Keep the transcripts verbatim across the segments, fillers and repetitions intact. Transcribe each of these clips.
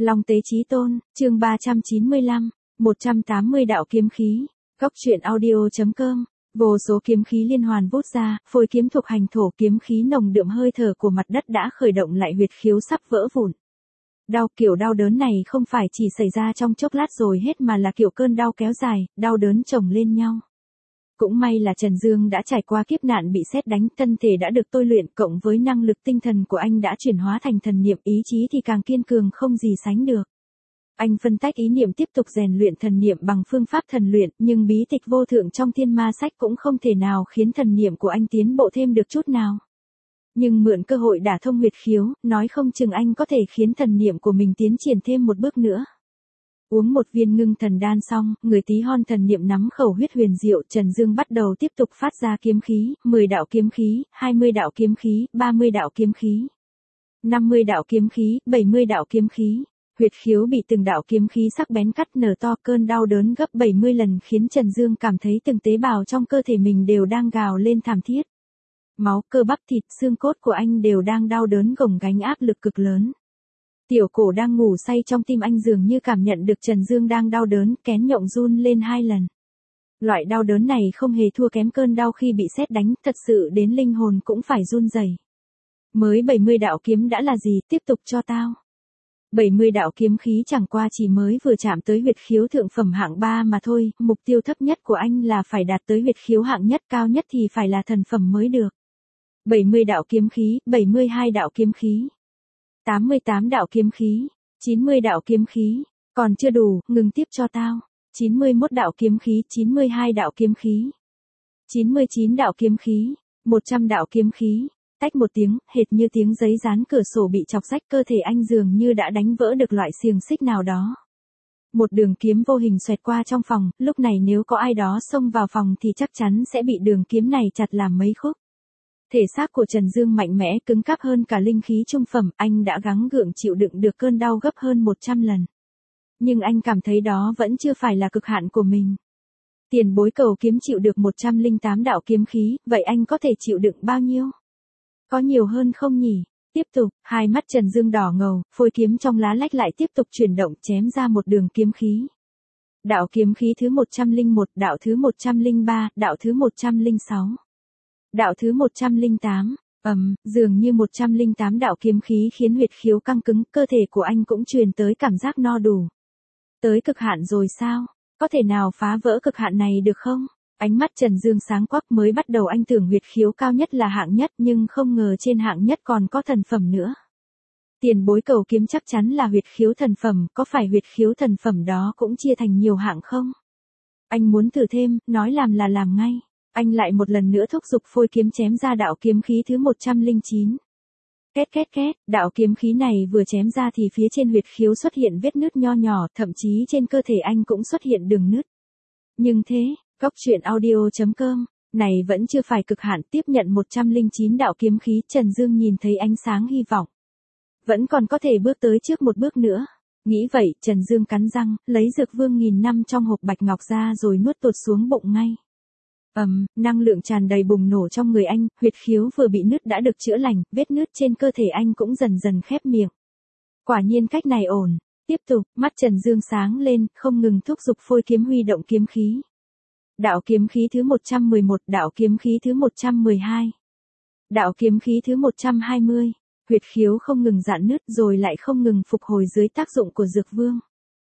Long Tế Chí Tôn, chương ba trăm chín mươi lăm, một trăm tám mươi đạo kiếm khí. Góc truyện audio.com. Vô số kiếm khí liên hoàn vút ra, phôi kiếm thuộc hành thổ kiếm khí nồng đượm hơi thở của mặt đất đã khởi động lại huyệt khiếu sắp vỡ vụn. Đau kiểu đau đớn này không phải chỉ xảy ra trong chốc lát rồi hết mà là kiểu cơn đau kéo dài, đau đớn chồng lên nhau. Cũng may là Trần Dương đã trải qua kiếp nạn bị sét đánh, thân thể đã được tôi luyện, cộng với năng lực tinh thần của anh đã chuyển hóa thành thần niệm, ý chí thì càng kiên cường không gì sánh được. Anh phân tách ý niệm tiếp tục rèn luyện thần niệm bằng phương pháp thần luyện, nhưng bí tịch vô thượng trong thiên ma sách cũng không thể nào khiến thần niệm của anh tiến bộ thêm được chút nào. Nhưng mượn cơ hội đả thông huyệt khiếu, nói không chừng anh có thể khiến thần niệm của mình tiến triển thêm một bước nữa. Uống một viên ngưng thần đan xong, người tí hon thần niệm nắm khẩu huyết huyền diệu, Trần Dương bắt đầu tiếp tục phát ra kiếm khí, mười đạo kiếm khí, hai mươi đạo kiếm khí, ba mươi đạo kiếm khí, năm mươi đạo kiếm khí, bảy mươi đạo kiếm khí. Huyệt khiếu bị từng đạo kiếm khí sắc bén cắt nở to, cơn đau đớn gấp bảy mươi lần khiến Trần Dương cảm thấy từng tế bào trong cơ thể mình đều đang gào lên thảm thiết. Máu, cơ bắp, thịt, xương cốt của anh đều đang đau đớn gồng gánh áp lực cực lớn. Tiểu cổ đang ngủ say trong tim anh dường như cảm nhận được Trần Dương đang đau đớn, kén nhộng run lên hai lần. Loại đau đớn này không hề thua kém cơn đau khi bị sét đánh, thật sự đến linh hồn cũng phải run rẩy. Mới bảy mươi đạo kiếm đã là gì, tiếp tục cho tao. bảy mươi đạo kiếm khí chẳng qua chỉ mới vừa chạm tới huyệt khiếu thượng phẩm hạng ba mà thôi, mục tiêu thấp nhất của anh là phải đạt tới huyệt khiếu hạng nhất, cao nhất thì phải là thần phẩm mới được. bảy mươi đạo kiếm khí, bảy mươi hai đạo kiếm khí, tám mươi tám đạo kiếm khí, chín mươi đạo kiếm khí, còn chưa đủ, ngừng tiếp cho tao. chín mươi mốt đạo kiếm khí, chín mươi hai đạo kiếm khí, chín mươi chín đạo kiếm khí, một trăm đạo kiếm khí. Tách một tiếng, hệt như tiếng giấy dán cửa sổ bị chọc rách, cơ thể anh dường như đã đánh vỡ được loại xiềng xích nào đó. Một đường kiếm vô hình xoẹt qua trong phòng, lúc này nếu có ai đó xông vào phòng thì chắc chắn sẽ bị đường kiếm này chặt làm mấy khúc. Thể xác của Trần Dương mạnh mẽ, cứng cáp hơn cả linh khí trung phẩm, anh đã gắng gượng chịu đựng được cơn đau gấp hơn một trăm lần. Nhưng anh cảm thấy đó vẫn chưa phải là cực hạn của mình. Tiền bối cầu kiếm chịu được một trăm lẻ tám đạo kiếm khí, vậy anh có thể chịu đựng bao nhiêu? Có nhiều hơn không nhỉ? Tiếp tục, hai mắt Trần Dương đỏ ngầu, phôi kiếm trong lá lách lại tiếp tục chuyển động, chém ra một đường kiếm khí. Đạo kiếm khí thứ một trăm lẻ một, đạo thứ một trăm lẻ ba, đạo thứ một trăm lẻ sáu. Đạo thứ một trăm lẻ tám, ầm, um, dường như một trăm lẻ tám đạo kiếm khí khiến huyệt khiếu căng cứng, cơ thể của anh cũng truyền tới cảm giác no đủ. Tới cực hạn rồi sao? Có thể nào phá vỡ cực hạn này được không? Ánh mắt Trần Dương sáng quắc, mới bắt đầu anh tưởng huyệt khiếu cao nhất là hạng nhất, nhưng không ngờ trên hạng nhất còn có thần phẩm nữa. Tiền bối cầu kiếm chắc chắn là huyệt khiếu thần phẩm, có phải huyệt khiếu thần phẩm đó cũng chia thành nhiều hạng không? Anh muốn thử thêm, nói làm là làm ngay. Anh lại một lần nữa thúc giục phôi kiếm chém ra đạo kiếm khí thứ một trăm lẻ chín. Két két két, đạo kiếm khí này vừa chém ra thì phía trên huyệt khiếu xuất hiện vết nứt nho nhỏ, thậm chí trên cơ thể anh cũng xuất hiện đường nứt. Nhưng thế, Góc truyện audio.com, này vẫn chưa phải cực hạn, tiếp nhận một trăm lẻ chín đạo kiếm khí, Trần Dương nhìn thấy ánh sáng hy vọng. Vẫn còn có thể bước tới trước một bước nữa. Nghĩ vậy, Trần Dương cắn răng, lấy dược vương nghìn năm trong hộp bạch ngọc ra rồi nuốt tuột xuống bụng ngay. Ầm, um, năng lượng tràn đầy bùng nổ trong người anh, huyệt khiếu vừa bị nứt đã được chữa lành, vết nứt trên cơ thể anh cũng dần dần khép miệng. Quả nhiên cách này ổn. Tiếp tục, mắt Trần Dương sáng lên, không ngừng thúc giục phôi kiếm huy động kiếm khí. Đạo kiếm khí thứ một trăm mười một, đạo kiếm khí thứ một trăm mười hai, đạo kiếm khí thứ một trăm hai mươi, huyệt khiếu không ngừng rạn nứt rồi lại không ngừng phục hồi dưới tác dụng của dược vương.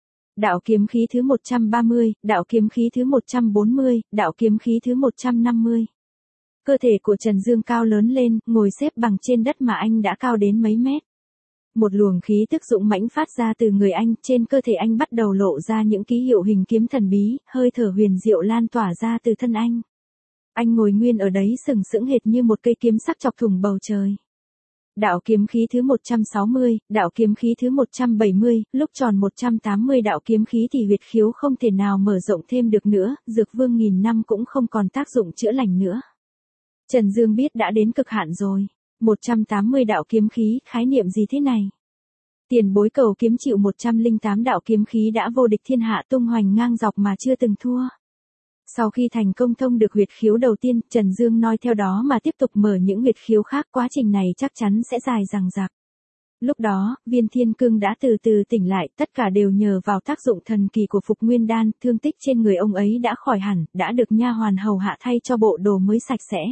Đạo kiếm khí thứ một trăm ba mươi, đạo kiếm khí thứ một trăm bốn mươi, đạo kiếm khí thứ một trăm năm mươi. Cơ thể của Trần Dương cao lớn lên, ngồi xếp bằng trên đất mà anh đã cao đến mấy mét. Một luồng khí tức dũng mãnh phát ra từ người anh, trên cơ thể anh bắt đầu lộ ra những ký hiệu hình kiếm thần bí, hơi thở huyền diệu lan tỏa ra từ thân anh. Anh ngồi nguyên ở đấy sừng sững hệt như một cây kiếm sắc chọc thủng bầu trời. Đạo kiếm khí thứ một trăm sáu mươi, đạo kiếm khí thứ một trăm bảy mươi, lúc tròn một trăm tám mươi đạo kiếm khí thì huyệt khiếu không thể nào mở rộng thêm được nữa, dược vương nghìn năm cũng không còn tác dụng chữa lành nữa. Trần Dương biết đã đến cực hạn rồi. một trăm tám mươi đạo kiếm khí, khái niệm gì thế này? Tiền bối cầu kiếm chịu một trăm lẻ tám đạo kiếm khí đã vô địch thiên hạ, tung hoành ngang dọc mà chưa từng thua. Sau khi thành công thông được huyệt khiếu đầu tiên, Trần Dương nói theo đó mà tiếp tục mở những huyệt khiếu khác, quá trình này chắc chắn sẽ dài dằng dặc. Lúc đó, Viên Thiên Cương đã từ từ tỉnh lại, tất cả đều nhờ vào tác dụng thần kỳ của Phục Nguyên Đan, thương tích trên người ông ấy đã khỏi hẳn, đã được nha hoàn hầu hạ thay cho bộ đồ mới sạch sẽ.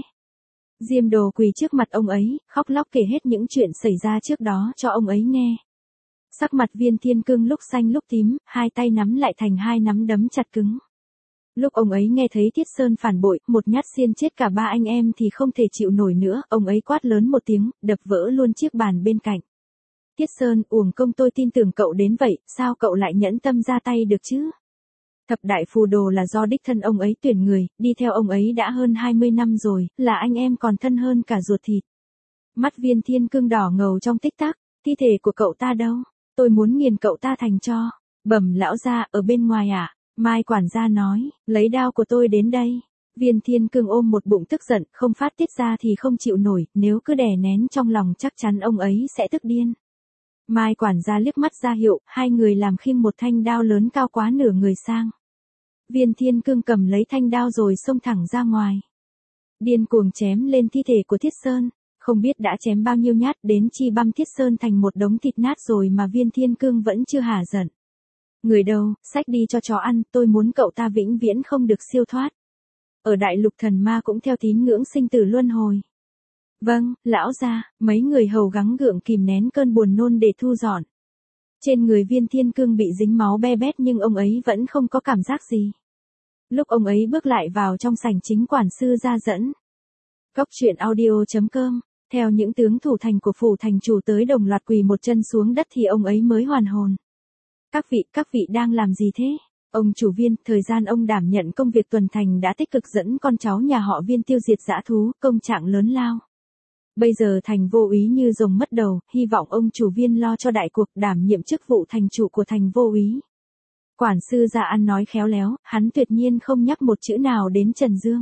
Diêm Đồ quỳ trước mặt ông ấy, khóc lóc kể hết những chuyện xảy ra trước đó cho ông ấy nghe. Sắc mặt Viên Thiên Cương lúc xanh lúc tím, hai tay nắm lại thành hai nắm đấm chặt cứng. Lúc ông ấy nghe thấy Thiết Sơn phản bội, một nhát xiên chết cả ba anh em thì không thể chịu nổi nữa, ông ấy quát lớn một tiếng, đập vỡ luôn chiếc bàn bên cạnh. Thiết Sơn, uổng công tôi tin tưởng cậu đến vậy, sao cậu lại nhẫn tâm ra tay được chứ? Thập đại phù đồ là do đích thân ông ấy tuyển người, đi theo ông ấy đã hơn hai mươi năm rồi, là anh em còn thân hơn cả ruột thịt. Mắt Viên Thiên Cương đỏ ngầu trong tích tắc, thi thể của cậu ta đâu? Tôi muốn nghiền cậu ta thành tro. Bẩm lão gia, ở bên ngoài à? Mai quản gia nói, lấy đao của tôi đến đây. Viên Thiên Cương ôm một bụng tức giận, không phát tiết ra thì không chịu nổi, nếu cứ đè nén trong lòng chắc chắn ông ấy sẽ tức điên. Mai quản gia liếc mắt ra hiệu, hai người làm khiêng một thanh đao lớn cao quá nửa người sang. Viên Thiên Cương cầm lấy thanh đao rồi xông thẳng ra ngoài. Điên cuồng chém lên thi thể của Thiết Sơn, không biết đã chém bao nhiêu nhát đến chi băm Thiết Sơn thành một đống thịt nát rồi mà Viên Thiên Cương vẫn chưa hả giận. Người đâu, xách đi cho chó ăn, tôi muốn cậu ta vĩnh viễn không được siêu thoát. Ở đại lục thần ma cũng theo tín ngưỡng sinh tử luân hồi. Vâng, lão gia, mấy người hầu gắng gượng kìm nén cơn buồn nôn để thu dọn. Trên người Viên Thiên Cương bị dính máu be bét nhưng ông ấy vẫn không có cảm giác gì. Lúc ông ấy bước lại vào trong sảnh chính quản sư ra dẫn. Cốc truyện audio chấm com, theo những tướng thủ thành của phủ thành chủ tới đồng loạt quỳ một chân xuống đất thì ông ấy mới hoàn hồn. Các vị, các vị đang làm gì thế? Ông chủ Viên, thời gian ông đảm nhận công việc tuần thành đã tích cực dẫn con cháu nhà họ Viên tiêu diệt dã thú, công trạng lớn lao. Bây giờ thành vô úy như rồng mất đầu, hy vọng ông chủ Viên lo cho đại cuộc đảm nhiệm chức vụ thành chủ của thành vô úy. Quản sư ra ăn nói khéo léo, hắn tuyệt nhiên không nhắc một chữ nào đến Trần Dương.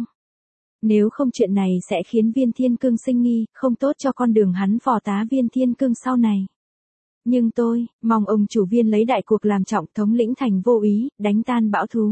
Nếu không chuyện này sẽ khiến Viên Thiên Cương sinh nghi, không tốt cho con đường hắn phò tá Viên Thiên Cương sau này. Nhưng tôi, mong ông chủ Viên lấy đại cuộc làm trọng, thống lĩnh thành vô úy, đánh tan bão thú.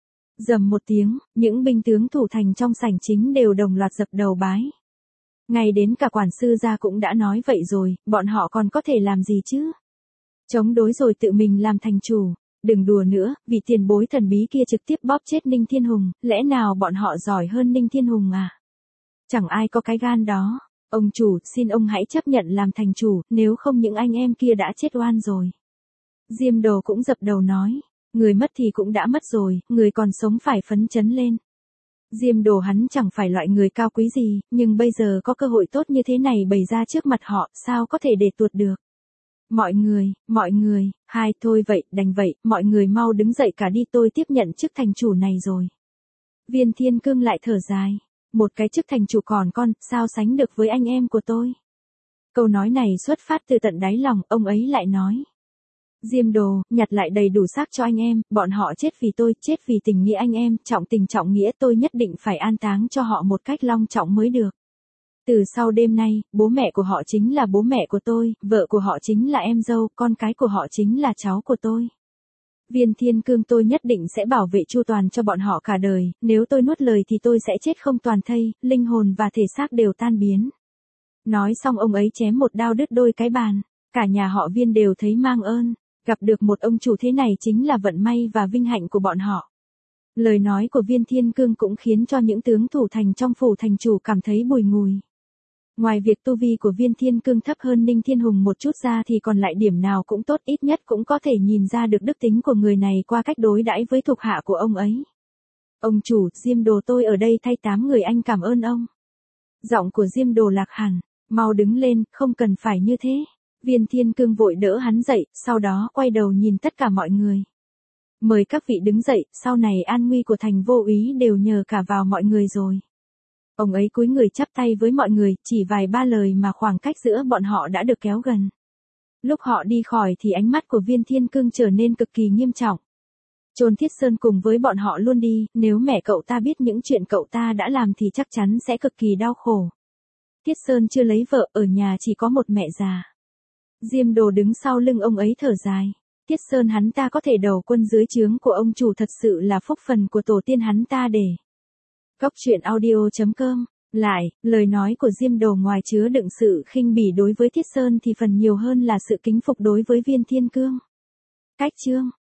Rầm một tiếng, những binh tướng thủ thành trong sảnh chính đều đồng loạt dập đầu bái. Ngay đến cả quản sư gia cũng đã nói vậy rồi, bọn họ còn có thể làm gì chứ? Chống đối rồi tự mình làm thành chủ. Đừng đùa nữa, vì tiền bối thần bí kia trực tiếp bóp chết Ninh Thiên Hùng, lẽ nào bọn họ giỏi hơn Ninh Thiên Hùng à? Chẳng ai có cái gan đó. Ông chủ, xin ông hãy chấp nhận làm thành chủ, nếu không những anh em kia đã chết oan rồi. Diêm Đồ cũng dập đầu nói, người mất thì cũng đã mất rồi, người còn sống phải phấn chấn lên. Diêm Đồ hắn chẳng phải loại người cao quý gì, nhưng bây giờ có cơ hội tốt như thế này bày ra trước mặt họ, sao có thể để tuột được. Mọi người, mọi người, hai thôi vậy, đành vậy, mọi người mau đứng dậy cả đi, tôi tiếp nhận chức thành chủ này rồi. Viên Thiên Cương lại thở dài, một cái chức thành chủ còn con, sao sánh được với anh em của tôi. Câu nói này xuất phát từ tận đáy lòng, ông ấy lại nói. Diêm Đồ, nhặt lại đầy đủ xác cho anh em, bọn họ chết vì tôi, chết vì tình nghĩa anh em, trọng tình trọng nghĩa, tôi nhất định phải an táng cho họ một cách long trọng mới được. Từ sau đêm nay, bố mẹ của họ chính là bố mẹ của tôi, vợ của họ chính là em dâu, con cái của họ chính là cháu của tôi. Viên Thiên Cương tôi nhất định sẽ bảo vệ chu toàn cho bọn họ cả đời, nếu tôi nuốt lời thì tôi sẽ chết không toàn thây, linh hồn và thể xác đều tan biến. Nói xong ông ấy chém một đao đứt đôi cái bàn, cả nhà họ Viên đều thấy mang ơn, gặp được một ông chủ thế này chính là vận may và vinh hạnh của bọn họ. Lời nói của Viên Thiên Cương cũng khiến cho những tướng thủ thành trong phủ thành chủ cảm thấy bùi ngùi. Ngoài việc tu vi của Viên Thiên Cương thấp hơn Ninh Thiên Hùng một chút ra thì còn lại điểm nào cũng tốt, ít nhất cũng có thể nhìn ra được đức tính của người này qua cách đối đãi với thuộc hạ của ông ấy. Ông chủ, Diêm Đồ tôi ở đây thay tám người anh cảm ơn ông. Giọng của Diêm Đồ lạc hẳn, mau đứng lên, không cần phải như thế. Viên Thiên Cương vội đỡ hắn dậy, sau đó quay đầu nhìn tất cả mọi người. Mời các vị đứng dậy, sau này an nguy của thành vô úy đều nhờ cả vào mọi người rồi. Ông ấy cúi người chắp tay với mọi người, chỉ vài ba lời mà khoảng cách giữa bọn họ đã được kéo gần. Lúc họ đi khỏi thì ánh mắt của Viên Thiên Cương trở nên cực kỳ nghiêm trọng. Chôn Thiết Sơn cùng với bọn họ luôn đi, nếu mẹ cậu ta biết những chuyện cậu ta đã làm thì chắc chắn sẽ cực kỳ đau khổ. Thiết Sơn chưa lấy vợ, ở nhà chỉ có một mẹ già. Diêm Đồ đứng sau lưng ông ấy thở dài. Thiết Sơn hắn ta có thể đầu quân dưới trướng của ông chủ thật sự là phúc phần của tổ tiên hắn ta để. Cốc truyện audio chấm com Lại, lời nói của Diêm Đồ ngoài chứa đựng sự khinh bỉ đối với Thiết Sơn thì phần nhiều hơn là sự kính phục đối với Viên Thiên Cương. Cách chương